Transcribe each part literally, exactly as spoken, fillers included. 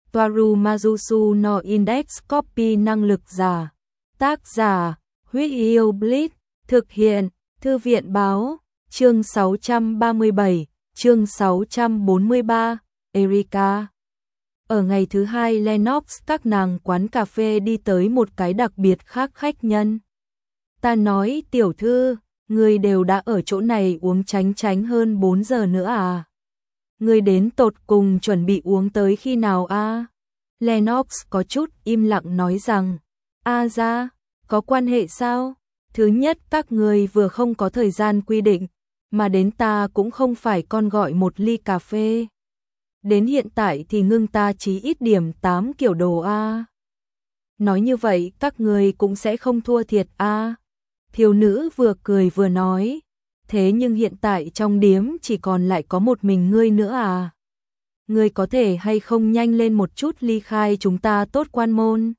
Toaru Majusu no Index Copy năng lực giả. Tác giả, Huyết Yêu Blitz, thực hiện, Thư viện báo, chương sáu trăm ba mươi bảy, chương sáu trăm bốn mươi ba, Erika. Ở ngày thứ hai Lennox các nàng quán cà phê đi tới một cái đặc biệt khác khách nhân. Ta nói tiểu thư, người đều đã ở chỗ này uống tránh tránh hơn bốn giờ nữa à? Người đến tột cùng chuẩn bị uống tới khi nào a? À? Lennox có chút im lặng nói rằng, a ra, có quan hệ sao? Thứ nhất các người vừa không có thời gian quy định, mà đến ta cũng không phải con gọi một ly cà phê. Đến hiện tại thì ngưng ta chí ít điểm tám kiểu đồ a. Nói như vậy các người cũng sẽ không thua thiệt a. Thiếu nữ vừa cười vừa nói, thế nhưng hiện tại trong điếm chỉ còn lại có một mình ngươi nữa à? Ngươi có thể hay không nhanh lên một chút ly khai chúng ta tốt quan môn.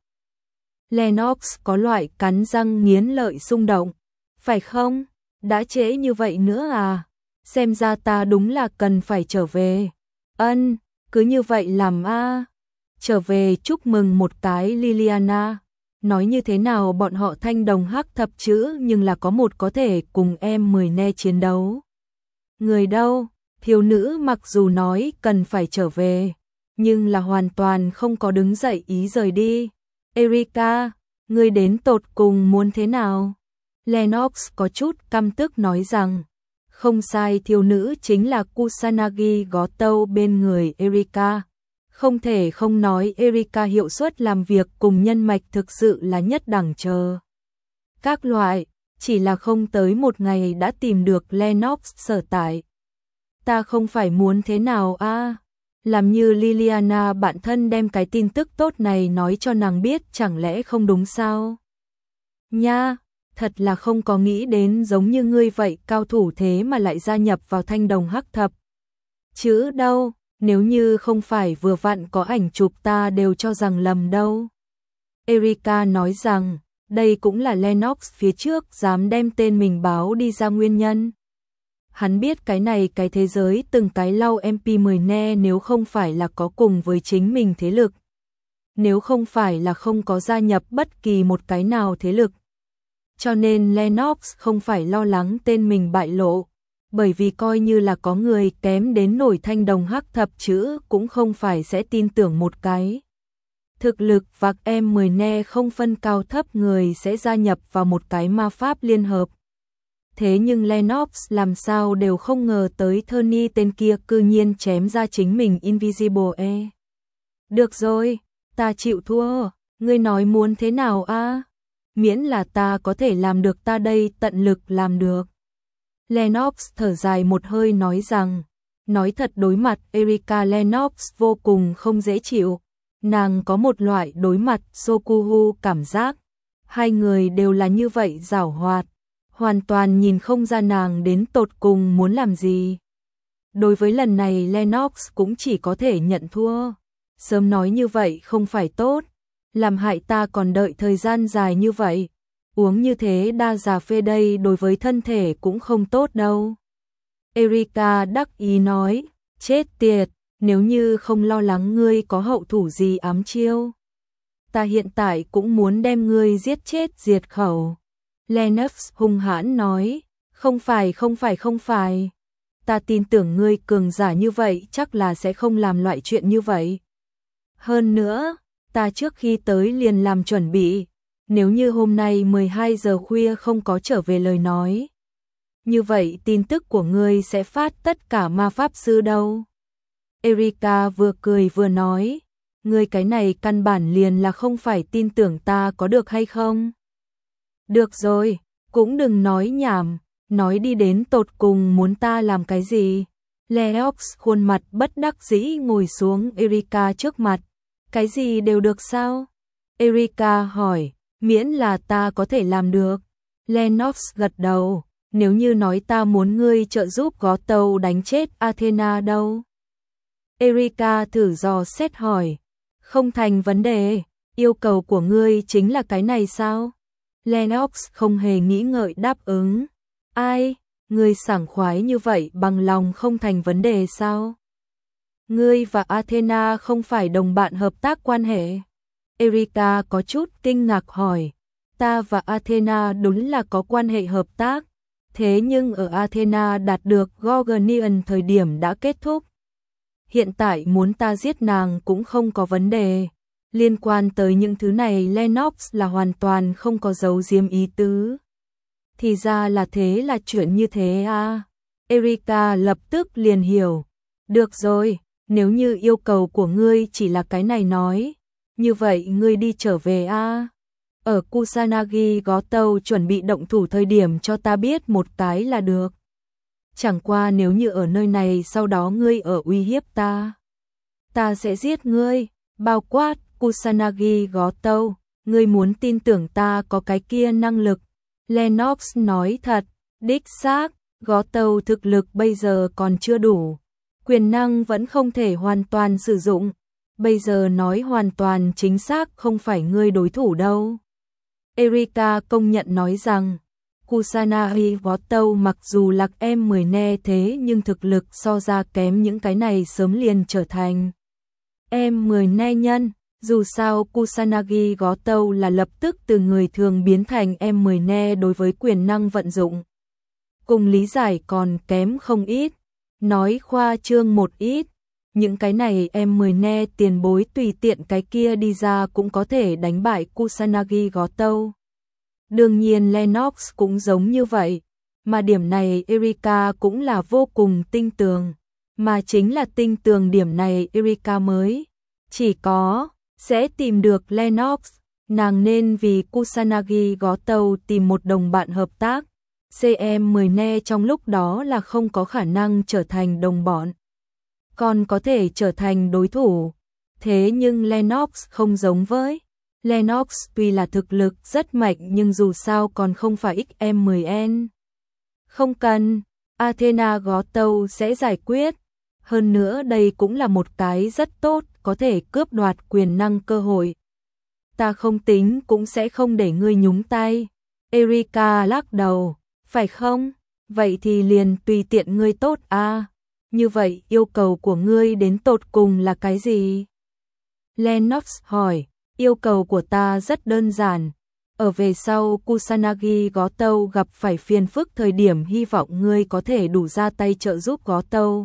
Lennox có loại cắn răng nghiến lợi xung động. Phải không? Đã trễ như vậy nữa à? Xem ra ta đúng là cần phải trở về. Ân, cứ như vậy làm a. Trở về chúc mừng một cái Liliana. Nói như thế nào bọn họ thanh đồng hắc thập chữ nhưng là có một có thể cùng em mười ne chiến đấu. Người đâu? Thiếu nữ mặc dù nói cần phải trở về, nhưng là hoàn toàn không có đứng dậy ý rời đi. Erika, ngươi đến tột cùng muốn thế nào? Lennox có chút căm tức nói rằng, không sai, thiếu nữ chính là Kusanagi Gotou bên người Erika. Không thể không nói Erika hiệu suất làm việc cùng nhân mạch thực sự là nhất đẳng chờ. Các loại, chỉ là không tới một ngày đã tìm được Lennox sở tại. Ta không phải muốn thế nào a, à? Làm như Liliana bạn thân đem cái tin tức tốt này nói cho nàng biết chẳng lẽ không đúng sao? Nha, thật là không có nghĩ đến giống như ngươi vậy cao thủ thế mà lại gia nhập vào thanh đồng hắc thập. Chứ đâu, nếu như không phải vừa vặn có ảnh chụp ta đều cho rằng lầm đâu. Erika nói rằng, đây cũng là Lennox phía trước dám đem tên mình báo đi ra nguyên nhân. Hắn biết cái này cái thế giới từng cái lau em pê mười ne nếu không phải là có cùng với chính mình thế lực. Nếu không phải là không có gia nhập bất kỳ một cái nào thế lực. Cho nên Lennox không phải lo lắng tên mình bại lộ. Bởi vì coi như là có người kém đến nổi thanh đồng hắc thập chữ cũng không phải sẽ tin tưởng một cái. Thực lực và em mười ne không phân cao thấp người sẽ gia nhập vào một cái ma pháp liên hợp. Thế nhưng Lennox làm sao đều không ngờ tới Tony tên kia cư nhiên chém ra chính mình Invisible E. Được rồi, ta chịu thua, ngươi nói muốn thế nào a? À? Miễn là ta có thể làm được ta đây tận lực làm được. Lennox thở dài một hơi nói rằng, nói thật đối mặt Erika Lennox vô cùng không dễ chịu. Nàng có một loại đối mặt Sokuhu cảm giác. Hai người đều là như vậy giảo hoạt. Hoàn toàn nhìn không ra nàng đến tột cùng muốn làm gì. Đối với lần này Lennox cũng chỉ có thể nhận thua. Sớm nói như vậy không phải tốt. Làm hại ta còn đợi thời gian dài như vậy. Uống như thế đa già phê đây đối với thân thể cũng không tốt đâu. Erika đắc ý nói, chết tiệt, nếu như không lo lắng ngươi có hậu thủ gì ám chiêu. Ta hiện tại cũng muốn đem ngươi giết chết diệt khẩu. Lennox hung hãn nói, không phải không phải không phải. Ta tin tưởng ngươi cường giả như vậy chắc là sẽ không làm loại chuyện như vậy. Hơn nữa, ta trước khi tới liền làm chuẩn bị. Nếu như hôm nay mười hai giờ khuya không có trở về lời nói. Như vậy tin tức của ngươi sẽ phát tất cả ma pháp sư đâu. Erika vừa cười vừa nói. Ngươi cái này căn bản liền là không phải tin tưởng ta có được hay không? Được rồi, cũng đừng nói nhảm. Nói đi đến tột cùng muốn ta làm cái gì? Lennox khuôn mặt bất đắc dĩ ngồi xuống Erika trước mặt. Cái gì đều được sao? Erika hỏi. Miễn là ta có thể làm được. Lennox gật đầu. Nếu như nói ta muốn ngươi trợ giúp Gotou đánh chết Athena đâu? Erika thử dò xét hỏi. Không thành vấn đề. Yêu cầu của ngươi chính là cái này sao? Lennox không hề nghĩ ngợi đáp ứng. Ai? Ngươi sảng khoái như vậy bằng lòng không thành vấn đề sao? Ngươi và Athena không phải đồng bạn hợp tác quan hệ? Erika có chút kinh ngạc hỏi. Ta và Athena đúng là có quan hệ hợp tác, thế nhưng ở Athena đạt được Gorgonian thời điểm đã kết thúc. Hiện tại muốn ta giết nàng cũng không có vấn đề. Liên quan tới những thứ này Lennox là hoàn toàn không có giấu giếm ý tứ. Thì ra là thế, là chuyện như thế à. Erika lập tức liền hiểu. Được rồi, nếu như yêu cầu của ngươi chỉ là cái này nói, như vậy ngươi đi trở về a. À. Ở Kusanagi Gó Tâu chuẩn bị động thủ thời điểm cho ta biết một cái là được. Chẳng qua nếu như ở nơi này sau đó ngươi ở uy hiếp ta, ta sẽ giết ngươi, bao quát Kusanagi Gó Tâu, ngươi muốn tin tưởng ta có cái kia năng lực. Lennox nói thật, đích xác, Gó Tâu thực lực bây giờ còn chưa đủ, quyền năng vẫn không thể hoàn toàn sử dụng, bây giờ nói hoàn toàn chính xác không phải ngươi đối thủ đâu. Erika công nhận nói rằng, Kusanagi Gó Tâu mặc dù lạc em mười ne thế nhưng thực lực so ra kém những cái này sớm liền trở thành em mười ne nhân. Dù sao Kusanagi Gó Tâu là lập tức từ người thường biến thành em mười ne, đối với quyền năng vận dụng cùng lý giải còn kém không ít. Nói khoa trương một ít, những cái này em mười ne tiền bối tùy tiện cái kia đi ra cũng có thể đánh bại Kusanagi Gó Tâu. Đương nhiên Lennox cũng giống như vậy, mà điểm này Erika cũng là vô cùng tinh tường, mà chính là tinh tường điểm này Erika mới chỉ có sẽ tìm được Lennox, nàng nên vì Kusanagi Gó Tâu tìm một đồng bạn hợp tác. xê em mười ne trong lúc đó là không có khả năng trở thành đồng bọn, còn có thể trở thành đối thủ. Thế nhưng Lennox không giống với. Lennox tuy là thực lực rất mạnh nhưng dù sao còn không phải ích em mười en. Không cần, Athena Gó Tâu sẽ giải quyết. Hơn nữa đây cũng là một cái rất tốt, có thể cướp đoạt quyền năng cơ hội. Ta không tính cũng sẽ không để ngươi nhúng tay. Erika lắc đầu, phải không? Vậy thì liền tùy tiện ngươi tốt à. Như vậy yêu cầu của ngươi đến tột cùng là cái gì? Lennox hỏi, yêu cầu của ta rất đơn giản. Ở về sau Kusanagi Gó Tâu gặp phải phiền phức thời điểm hy vọng ngươi có thể đủ ra tay trợ giúp Gó Tâu.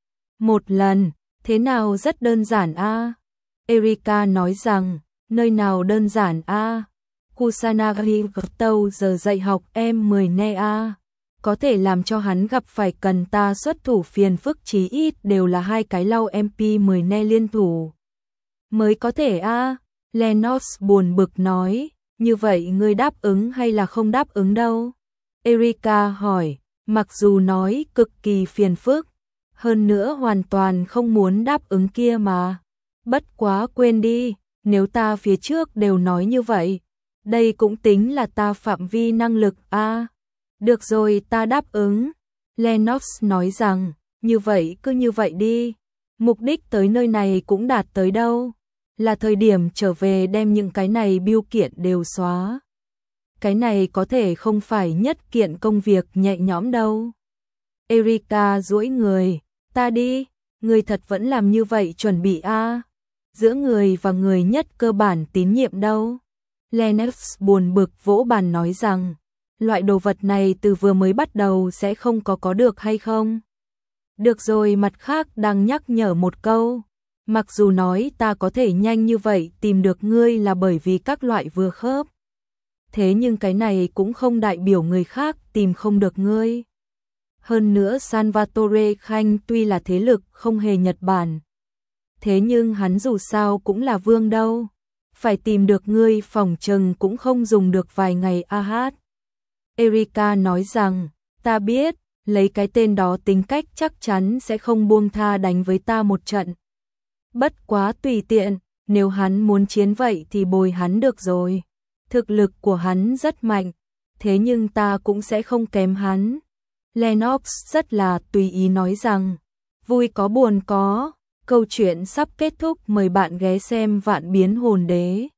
Một lần, thế nào rất đơn giản a? À? Erika nói rằng, nơi nào đơn giản a? À? Kusanagi Gó Tâu giờ dạy học em mười ne a. À? Có thể làm cho hắn gặp phải cần ta xuất thủ phiền phức chí ít đều là hai cái lau em pê mười ne liên thủ. Mới có thể a. À? Lennox buồn bực nói, như vậy ngươi đáp ứng hay là không đáp ứng đâu? Erika hỏi, mặc dù nói cực kỳ phiền phức, hơn nữa hoàn toàn không muốn đáp ứng kia mà. Bất quá quên đi, nếu ta phía trước đều nói như vậy, đây cũng tính là ta phạm vi năng lực a. À, được rồi ta đáp ứng. Lennox nói rằng, như vậy cứ như vậy đi. Mục đích tới nơi này cũng đạt tới đâu. Là thời điểm trở về đem những cái này biêu kiện đều xóa. Cái này có thể không phải nhất kiện công việc nhẹ nhõm đâu. Erika duỗi người, ta đi, người thật vẫn làm như vậy chuẩn bị a. À? Giữa người và người nhất cơ bản tín nhiệm đâu. Lennox buồn bực vỗ bàn nói rằng, loại đồ vật này từ vừa mới bắt đầu sẽ không có có được hay không? Được rồi, mặt khác đang nhắc nhở một câu. Mặc dù nói ta có thể nhanh như vậy tìm được ngươi là bởi vì các loại vừa khớp. Thế nhưng cái này cũng không đại biểu người khác tìm không được ngươi. Hơn nữa Salvatore Khanh tuy là thế lực không hề Nhật Bản. Thế nhưng hắn dù sao cũng là vương đâu. Phải tìm được ngươi phòng trừng cũng không dùng được vài ngày a hát. Erika nói rằng, ta biết, lấy cái tên đó tính cách chắc chắn sẽ không buông tha đánh với ta một trận. Bất quá tùy tiện, nếu hắn muốn chiến vậy thì bồi hắn được rồi. Thực lực của hắn rất mạnh, thế nhưng ta cũng sẽ không kém hắn. Lennox rất là tùy ý nói rằng, vui có buồn có, câu chuyện sắp kết thúc, mời bạn ghé xem Vạn Biến Hồn Đế.